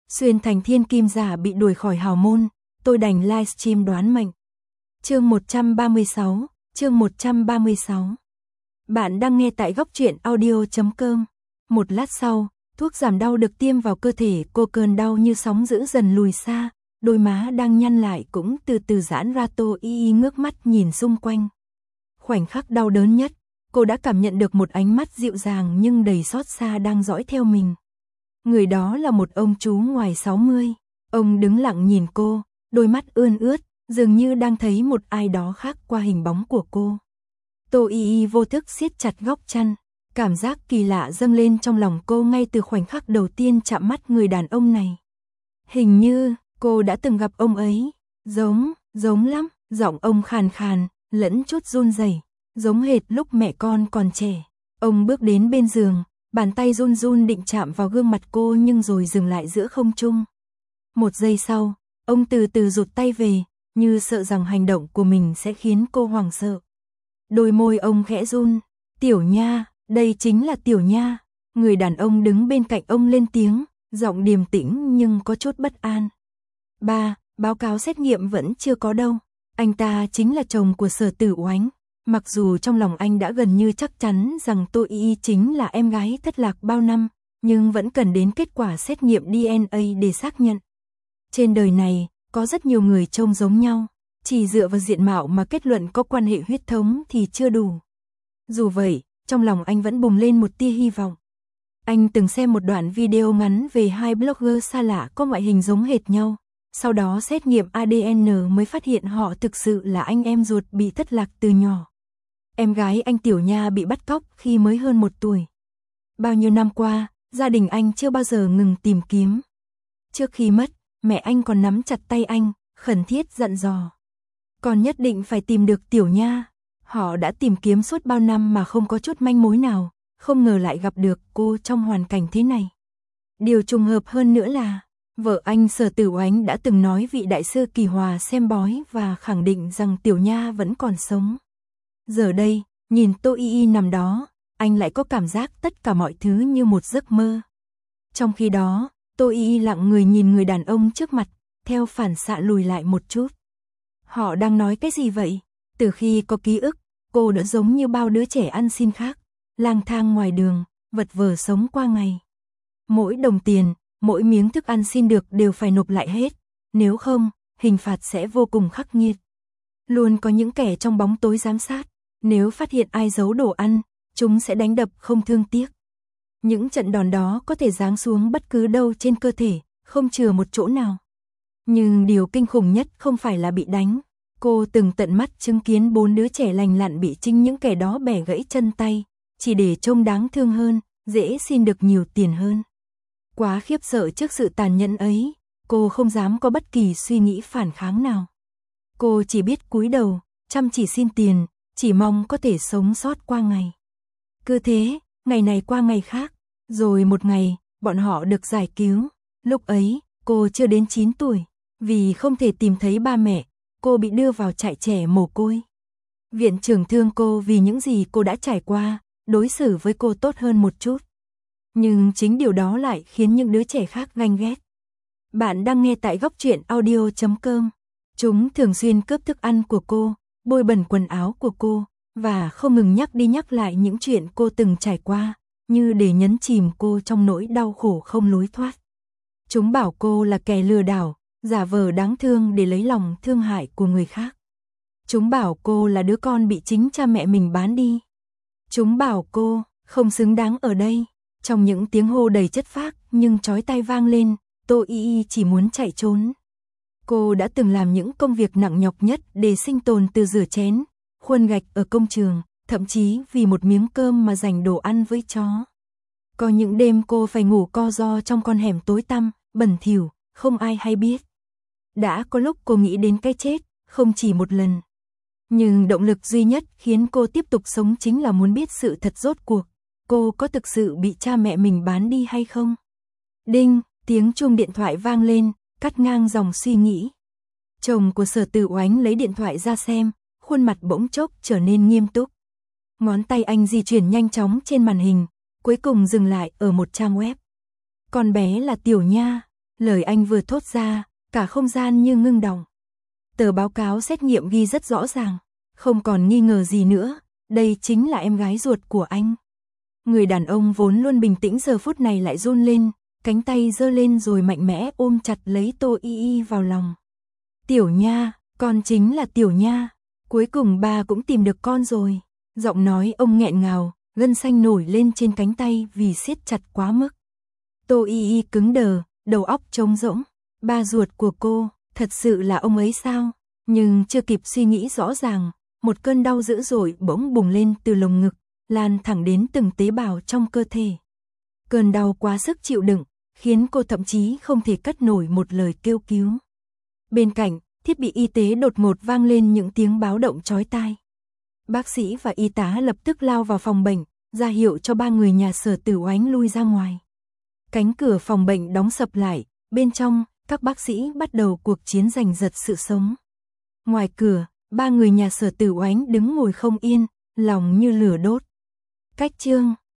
Xuyên thành thiên kim giả bị đuổi khỏi hào môn, tôi đành livestream đoán mệnh. Chương 136, chương 136. Bạn đang nghe tại goctruyện.audio.com. Một lát sau, thuốc giảm đau được tiêm vào cơ thể cô, cơn đau như sóng dữ dần lùi xa, đôi má đang nhăn lại cũng từ từ giãn ra. Tô Y ngước mắt nhìn xung quanh. Khoảnh khắc đau đớn nhất, cô đã cảm nhận được một ánh mắt dịu dàng nhưng đầy xót xa đang dõi theo mình. Người đó là một ông chú ngoài 60. Ông đứng lặng nhìn cô, đôi mắt ươn ướt, dường như đang thấy một ai đó khác qua hình bóng của cô. Tô Y vô thức siết chặt góc chăn, cảm giác kỳ lạ dâng lên trong lòng cô ngay từ khoảnh khắc đầu tiên chạm mắt người đàn ông này. Hình như cô đã từng gặp ông ấy, giống lắm, giọng ông khàn khàn, lẫn chút run rẩy, giống hệt lúc mẹ con còn trẻ. Ông bước đến bên giường, bàn tay run run định chạm vào gương mặt cô nhưng rồi dừng lại giữa không trung. Một giây sau, ông từ từ rụt tay về, như sợ rằng hành động của mình sẽ khiến cô hoảng sợ. Đôi môi ông khẽ run, "Tiểu Nha, đây chính là Tiểu Nha." Người đàn ông đứng bên cạnh ông lên tiếng, giọng điềm tĩnh nhưng có chút bất an. "Ba, báo cáo xét nghiệm vẫn chưa có đâu. Anh ta chính là chồng của Sở Tử Oánh." Mặc dù trong lòng anh đã gần như chắc chắn rằng Tô Y chính là em gái thất lạc bao năm, nhưng vẫn cần đến kết quả xét nghiệm DNA để xác nhận. Trên đời này, có rất nhiều người trông giống nhau, chỉ dựa vào diện mạo mà kết luận có quan hệ huyết thống thì chưa đủ. Dù vậy, trong lòng anh vẫn bùng lên một tia hy vọng. Anh từng xem một đoạn video ngắn về hai blogger xa lạ có ngoại hình giống hệt nhau, sau đó xét nghiệm ADN mới phát hiện họ thực sự là anh em ruột bị thất lạc từ nhỏ. Em gái anh Tiểu Nha bị bắt cóc khi mới hơn 1 tuổi. Bao nhiêu năm qua, gia đình anh chưa bao giờ ngừng tìm kiếm. Trước khi mất, mẹ anh còn nắm chặt tay anh, khẩn thiết dặn dò. Con nhất định phải tìm được Tiểu Nha. Họ đã tìm kiếm suốt bao năm mà không có chút manh mối nào, không ngờ lại gặp được cô trong hoàn cảnh thế này. Điều trùng hợp hơn nữa là, vợ anh Sở Tử Oánh đã từng nói vị đại sư kỳ hòa xem bói và khẳng định rằng Tiểu Nha vẫn còn sống. Giờ đây, nhìn Tô Y nằm đó, anh lại có cảm giác tất cả mọi thứ như một giấc mơ. Trong khi đó, Tô Y lặng người nhìn người đàn ông trước mặt, theo phản xạ lùi lại một chút. Họ đang nói cái gì vậy? Từ khi có ký ức, cô đã giống như bao đứa trẻ ăn xin khác, lang thang ngoài đường, vật vờ sống qua ngày. Mỗi đồng tiền, mỗi miếng thức ăn xin được đều phải nộp lại hết, nếu không, hình phạt sẽ vô cùng khắc nghiệt. Luôn có những kẻ trong bóng tối giám sát, nếu phát hiện ai giấu đồ ăn, chúng sẽ đánh đập không thương tiếc. Những trận đòn đó có thể giáng xuống bất cứ đâu trên cơ thể, không chừa một chỗ nào. Nhưng điều kinh khủng nhất không phải là bị đánh. Cô từng tận mắt chứng kiến 4 đứa trẻ lành lặn bị chính những kẻ đó bẻ gãy chân tay, chỉ để trông đáng thương hơn, dễ xin được nhiều tiền hơn. Quá khiếp sợ trước sự tàn nhẫn ấy, cô không dám có bất kỳ suy nghĩ phản kháng nào. Cô chỉ biết cúi đầu, chăm chỉ xin tiền, chỉ mong có thể sống sót qua ngày. Cứ thế, ngày này qua ngày khác, rồi một ngày, bọn họ được giải cứu. Lúc ấy, cô chưa đến 9 tuổi, vì không thể tìm thấy ba mẹ, cô bị đưa vào trại trẻ mồ côi. Viện trưởng thương cô vì những gì cô đã trải qua, đối xử với cô tốt hơn một chút. Nhưng chính điều đó lại khiến những đứa trẻ khác ganh ghét. Bạn đang nghe tại goctruyện.audio.com. Chúng thường xuyên cướp thức ăn của cô, bôi bẩn quần áo của cô, và không ngừng nhắc đi nhắc lại những chuyện cô từng trải qua, như để nhấn chìm cô trong nỗi đau khổ không lối thoát. Chúng bảo cô là kẻ lừa đảo, giả vờ đáng thương để lấy lòng thương hại của người khác. Chúng bảo cô là đứa con bị chính cha mẹ mình bán đi. Chúng bảo cô không xứng đáng ở đây. Trong những tiếng hô đầy chất phác nhưng chói tai vang lên, Tô Y chỉ muốn chạy trốn. Cô đã từng làm những công việc nặng nhọc nhất để sinh tồn, từ rửa chén, khuôn gạch ở công trường, thậm chí vì một miếng cơm mà giành đồ ăn với chó. Có những đêm cô phải ngủ co ro trong con hẻm tối tăm, bẩn thỉu, không ai hay biết. Đã có lúc cô nghĩ đến cái chết, không chỉ một lần. Nhưng động lực duy nhất khiến cô tiếp tục sống chính là muốn biết sự thật rốt cuộc. Cô có thực sự bị cha mẹ mình bán đi hay không? Đinh, tiếng chuông điện thoại vang lên, cắt ngang dòng suy nghĩ. Chồng của Sở Tử Oánh lấy điện thoại ra xem, khuôn mặt bỗng chốc trở nên nghiêm túc. Ngón tay anh di chuyển nhanh chóng trên màn hình, cuối cùng dừng lại ở một trang web. Con bé là Tiểu Nha. Lời anh vừa thốt ra, cả không gian như ngưng đọng. Tờ báo cáo xét nghiệm ghi rất rõ ràng, không còn nghi ngờ gì nữa, đây chính là em gái ruột của anh. Người đàn ông vốn luôn bình tĩnh giờ phút này lại run lên, cánh tay giơ lên rồi mạnh mẽ ôm chặt lấy Tô Y Y vào lòng. Tiểu Nha, con chính là Tiểu Nha, cuối cùng ba cũng tìm được con rồi. Giọng nói ông nghẹn ngào, gân xanh nổi lên trên cánh tay vì siết chặt quá mức. Tô Y Y cứng đờ, đầu óc trống rỗng. Ba ruột của cô, thật sự là ông ấy sao? Nhưng chưa kịp suy nghĩ rõ ràng, một cơn đau dữ dội bỗng bùng lên từ lồng ngực, lan thẳng đến từng tế bào trong cơ thể. Cơn đau quá sức chịu đựng, khiến cô thậm chí không thể cất nổi một lời kêu cứu. Bên cạnh, thiết bị y tế đột ngột vang lên những tiếng báo động chói tai. Bác sĩ và y tá lập tức lao vào phòng bệnh, ra hiệu cho ba người nhà Sở Tử Oánh lui ra ngoài. Cánh cửa phòng bệnh đóng sập lại, bên trong, các bác sĩ bắt đầu cuộc chiến giành giật sự sống. Ngoài cửa, ba người nhà Sở Tử Oánh đứng ngồi không yên, lòng như lửa đốt. Cách chương